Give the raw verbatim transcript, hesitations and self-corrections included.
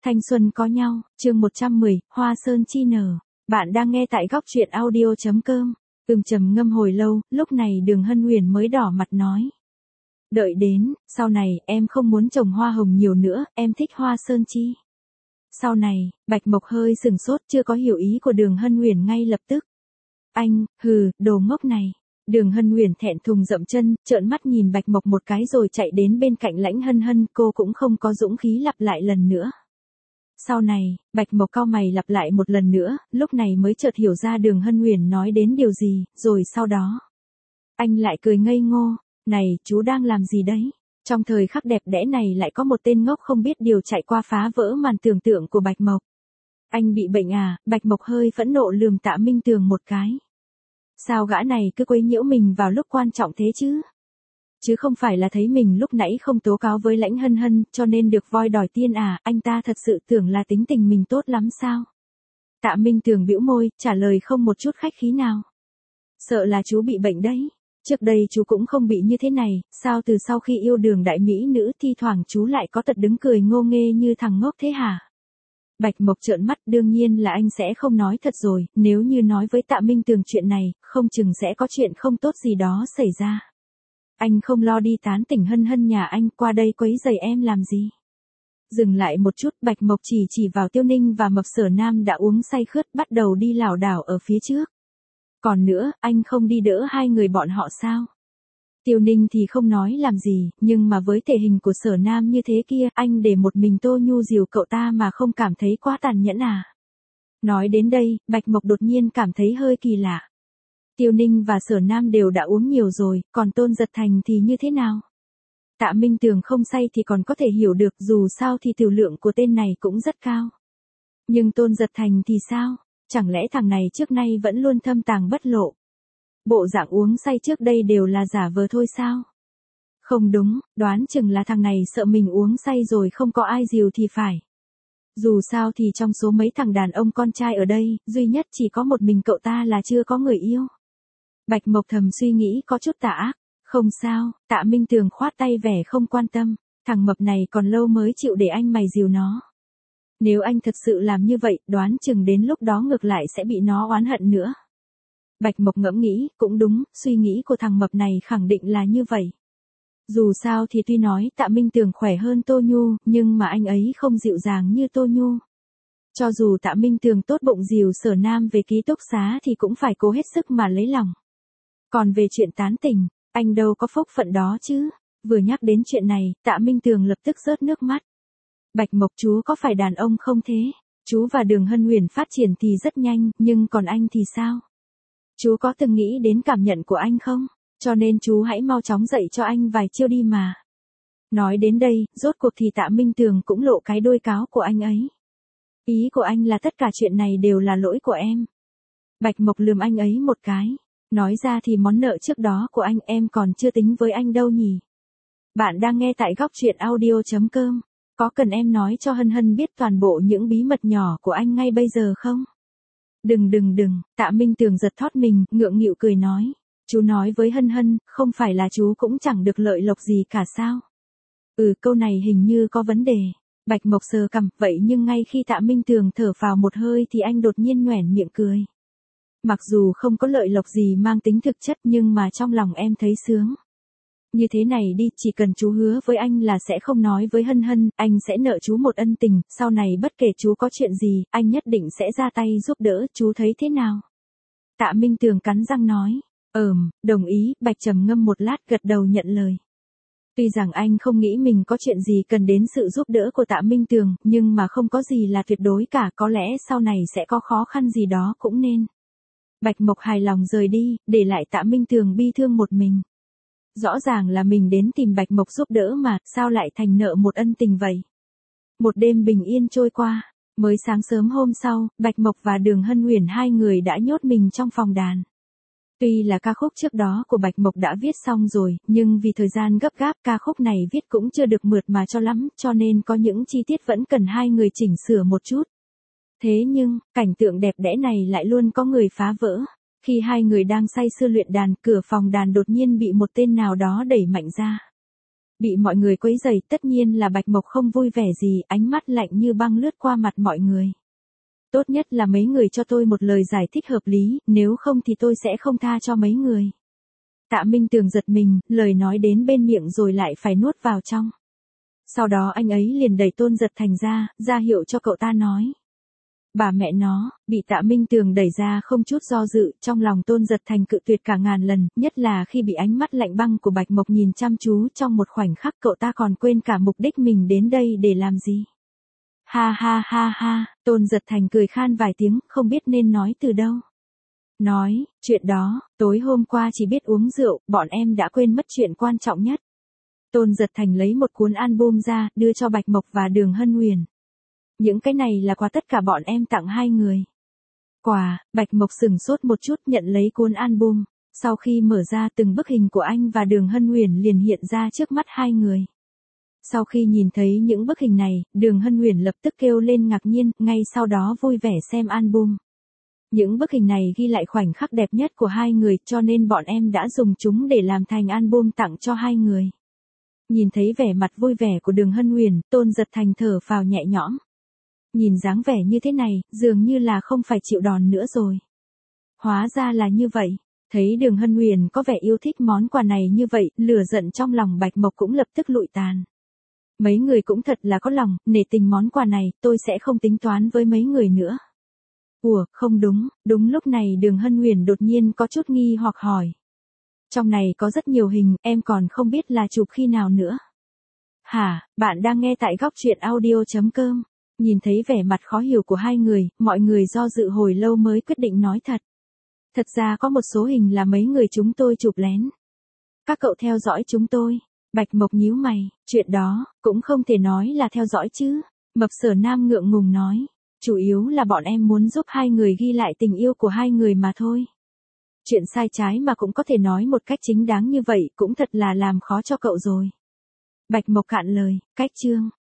Thanh xuân có nhau, chương một trăm mười, Hoa Sơn chi nở. Bạn đang nghe tại góc truyện audio chấm com. Ừm trầm ngâm hồi lâu, lúc này Đường Hân Huyền mới đỏ mặt nói. Đợi đến, sau này, em không muốn trồng hoa hồng nhiều nữa, em thích Hoa Sơn chi. Sau này, Bạch Mộc hơi sừng sốt, chưa có hiểu ý của Đường Hân Huyền ngay lập tức. Anh, hừ, đồ ngốc này. Đường Hân Huyền thẹn thùng dậm chân, trợn mắt nhìn Bạch Mộc một cái rồi chạy đến bên cạnh Lãnh Hân Hân, cô cũng không có dũng khí lặp lại lần nữa. Sau này, Bạch Mộc cau mày lặp lại một lần nữa, lúc này mới chợt hiểu ra Đường Hân Huyền nói đến điều gì, rồi sau đó. Anh lại cười ngây ngô, này, chú đang làm gì đấy? Trong thời khắc đẹp đẽ này lại có một tên ngốc không biết điều chạy qua phá vỡ màn tưởng tượng của Bạch Mộc. Anh bị bệnh à? Bạch Mộc hơi phẫn nộ lườm Tạ Minh Tường một cái. Sao gã này cứ quấy nhiễu mình vào lúc quan trọng thế chứ? Chứ không phải là thấy mình lúc nãy không tố cáo với Lãnh Hân Hân, cho nên được voi đòi tiên à, anh ta thật sự tưởng là tính tình mình tốt lắm sao? Tạ Minh Tường bĩu môi, trả lời không một chút khách khí nào. Sợ là chú bị bệnh đấy. Trước đây chú cũng không bị như thế này, sao từ sau khi yêu Đường đại mỹ nữ thi thoảng chú lại có tật đứng cười ngô nghê như thằng ngốc thế hả? Bạch Mộc trợn mắt, đương nhiên là anh sẽ không nói thật rồi, nếu như nói với Tạ Minh Tường chuyện này, không chừng sẽ có chuyện không tốt gì đó xảy ra. Anh không lo đi tán tỉnh Hân Hân nhà anh, qua đây quấy rầy em làm gì? Dừng lại một chút, Bạch Mộc chỉ chỉ vào Tiêu Ninh và Mập Sở Nam đã uống say khướt bắt đầu đi lảo đảo ở phía trước. Còn nữa, anh không đi đỡ hai người bọn họ sao? Tiêu Ninh thì không nói làm gì, nhưng mà với thể hình của Sở Nam như thế kia, anh để một mình Tô Nhu dìu cậu ta mà không cảm thấy quá tàn nhẫn à? Nói đến đây, Bạch Mộc đột nhiên cảm thấy hơi kỳ lạ. Tiêu Ninh và Sở Nam đều đã uống nhiều rồi, còn Tôn Giật Thành thì như thế nào? Tạ Minh Tường không say thì còn có thể hiểu được, dù sao thì tiểu lượng của tên này cũng rất cao. Nhưng Tôn Giật Thành thì sao? Chẳng lẽ thằng này trước nay vẫn luôn thâm tàng bất lộ? Bộ dạng uống say trước đây đều là giả vờ thôi sao? Không đúng, đoán chừng là thằng này sợ mình uống say rồi không có ai dìu thì phải. Dù sao thì trong số mấy thằng đàn ông con trai ở đây, duy nhất chỉ có một mình cậu ta là chưa có người yêu. Bạch Mộc thầm suy nghĩ có chút tà ác. Không sao, Tạ Minh Tường khoát tay vẻ không quan tâm. Thằng mập này còn lâu mới chịu để anh mày dìu nó. Nếu anh thật sự làm như vậy, đoán chừng đến lúc đó ngược lại sẽ bị nó oán hận nữa. Bạch Mộc ngẫm nghĩ, cũng đúng, suy nghĩ của thằng mập này khẳng định là như vậy. Dù sao thì tuy nói Tạ Minh Tường khỏe hơn Tô Nhu, nhưng mà anh ấy không dịu dàng như Tô Nhu. Cho dù Tạ Minh Tường tốt bụng dìu Sở Nam về ký túc xá thì cũng phải cố hết sức mà lấy lòng. Còn về chuyện tán tỉnh, anh đâu có phúc phận đó chứ. Vừa nhắc đến chuyện này, Tạ Minh Tường lập tức rớt nước mắt. Bạch Mộc chú có phải đàn ông không thế? Chú và Đường Hân Huyền phát triển thì rất nhanh, nhưng còn anh thì sao? Chú có từng nghĩ đến cảm nhận của anh không? Cho nên chú hãy mau chóng dạy cho anh vài chiêu đi mà. Nói đến đây, rốt cuộc thì Tạ Minh Tường cũng lộ cái đuôi cáo của anh ấy. Ý của anh là tất cả chuyện này đều là lỗi của em. Bạch Mộc lườm anh ấy một cái. Nói ra thì món nợ trước đó của anh em còn chưa tính với anh đâu nhỉ. Bạn đang nghe tại góc truyện audio chấm com. Có cần em nói cho Hân Hân biết toàn bộ những bí mật nhỏ của anh ngay bây giờ không? Đừng đừng đừng, Tạ Minh Tường giật thót mình, ngượng nghịu cười nói. Chú nói với Hân Hân, không phải là chú cũng chẳng được lợi lộc gì cả sao? Ừ, câu này hình như có vấn đề. Bạch Mộc sờ cằm, vậy nhưng ngay khi Tạ Minh Tường thở phào một hơi thì anh đột nhiên nhoẻn miệng cười. Mặc dù không có lợi lộc gì mang tính thực chất nhưng mà trong lòng em thấy sướng. Như thế này đi, chỉ cần chú hứa với anh là sẽ không nói với Hân Hân, anh sẽ nợ chú một ân tình, sau này bất kể chú có chuyện gì, anh nhất định sẽ ra tay giúp đỡ, chú thấy thế nào? Tạ Minh Tường cắn răng nói, ừm, đồng ý, Bạch trầm ngâm một lát gật đầu nhận lời. Tuy rằng anh không nghĩ mình có chuyện gì cần đến sự giúp đỡ của Tạ Minh Tường, nhưng mà không có gì là tuyệt đối cả, có lẽ sau này sẽ có khó khăn gì đó cũng nên. Bạch Mộc hài lòng rời đi, để lại Tạ Minh Tường bi thương một mình. Rõ ràng là mình đến tìm Bạch Mộc giúp đỡ mà, sao lại thành nợ một ân tình vậy? Một đêm bình yên trôi qua, mới sáng sớm hôm sau, Bạch Mộc và Đường Hân Huyền hai người đã nhốt mình trong phòng đàn. Tuy là ca khúc trước đó của Bạch Mộc đã viết xong rồi, nhưng vì thời gian gấp gáp ca khúc này viết cũng chưa được mượt mà cho lắm, cho nên có những chi tiết vẫn cần hai người chỉnh sửa một chút. Thế nhưng, cảnh tượng đẹp đẽ này lại luôn có người phá vỡ. Khi hai người đang say sưa luyện đàn, cửa phòng đàn đột nhiên bị một tên nào đó đẩy mạnh ra. Bị mọi người quấy rầy, tất nhiên là Bạch Mộc không vui vẻ gì, ánh mắt lạnh như băng lướt qua mặt mọi người. Tốt nhất là mấy người cho tôi một lời giải thích hợp lý, nếu không thì tôi sẽ không tha cho mấy người. Tạ Minh Tường giật mình, lời nói đến bên miệng rồi lại phải nuốt vào trong. Sau đó anh ấy liền đẩy Tôn Giật Thành ra, ra hiệu cho cậu ta nói. Bà mẹ nó, bị Tạ Minh Tường đẩy ra không chút do dự, trong lòng Tôn Giật Thành cự tuyệt cả ngàn lần, nhất là khi bị ánh mắt lạnh băng của Bạch Mộc nhìn chăm chú trong một khoảnh khắc cậu ta còn quên cả mục đích mình đến đây để làm gì. Ha ha ha ha, Tôn Giật Thành cười khan vài tiếng, không biết nên nói từ đâu. Nói, chuyện đó, tối hôm qua chỉ biết uống rượu, bọn em đã quên mất chuyện quan trọng nhất. Tôn Giật Thành lấy một cuốn album ra, đưa cho Bạch Mộc và Đường Hân Huyền. Những cái này là quà tất cả bọn em tặng hai người. Quà, Bạch Mộc sửng sốt một chút nhận lấy cuốn album. Sau khi mở ra từng bức hình của anh và Đường Hân Huyền liền hiện ra trước mắt hai người. Sau khi nhìn thấy những bức hình này, Đường Hân Huyền lập tức kêu lên ngạc nhiên, ngay sau đó vui vẻ xem album. Những bức hình này ghi lại khoảnh khắc đẹp nhất của hai người cho nên bọn em đã dùng chúng để làm thành album tặng cho hai người. Nhìn thấy vẻ mặt vui vẻ của Đường Hân Huyền, Tôn Giật Thành thở phào nhẹ nhõm. Nhìn dáng vẻ như thế này, dường như là không phải chịu đòn nữa rồi. Hóa ra là như vậy. Thấy Đường Hân Huyền có vẻ yêu thích món quà này như vậy, lửa giận trong lòng Bạch Mộc cũng lập tức lụi tàn. Mấy người cũng thật là có lòng, nể tình món quà này, tôi sẽ không tính toán với mấy người nữa. Ủa, không đúng, đúng lúc này Đường Hân Huyền đột nhiên có chút nghi hoặc hỏi. Trong này có rất nhiều hình, em còn không biết là chụp khi nào nữa. Hả, bạn đang nghe tại góc truyện audio chấm com. Nhìn thấy vẻ mặt khó hiểu của hai người, mọi người do dự hồi lâu mới quyết định nói thật. Thật ra có một số hình là mấy người chúng tôi chụp lén. Các cậu theo dõi chúng tôi. Bạch Mộc nhíu mày, chuyện đó, cũng không thể nói là theo dõi chứ. Mập Sở Nam ngượng ngùng nói. Chủ yếu là bọn em muốn giúp hai người ghi lại tình yêu của hai người mà thôi. Chuyện sai trái mà cũng có thể nói một cách chính đáng như vậy cũng thật là làm khó cho cậu rồi. Bạch Mộc cạn lời, cách chương.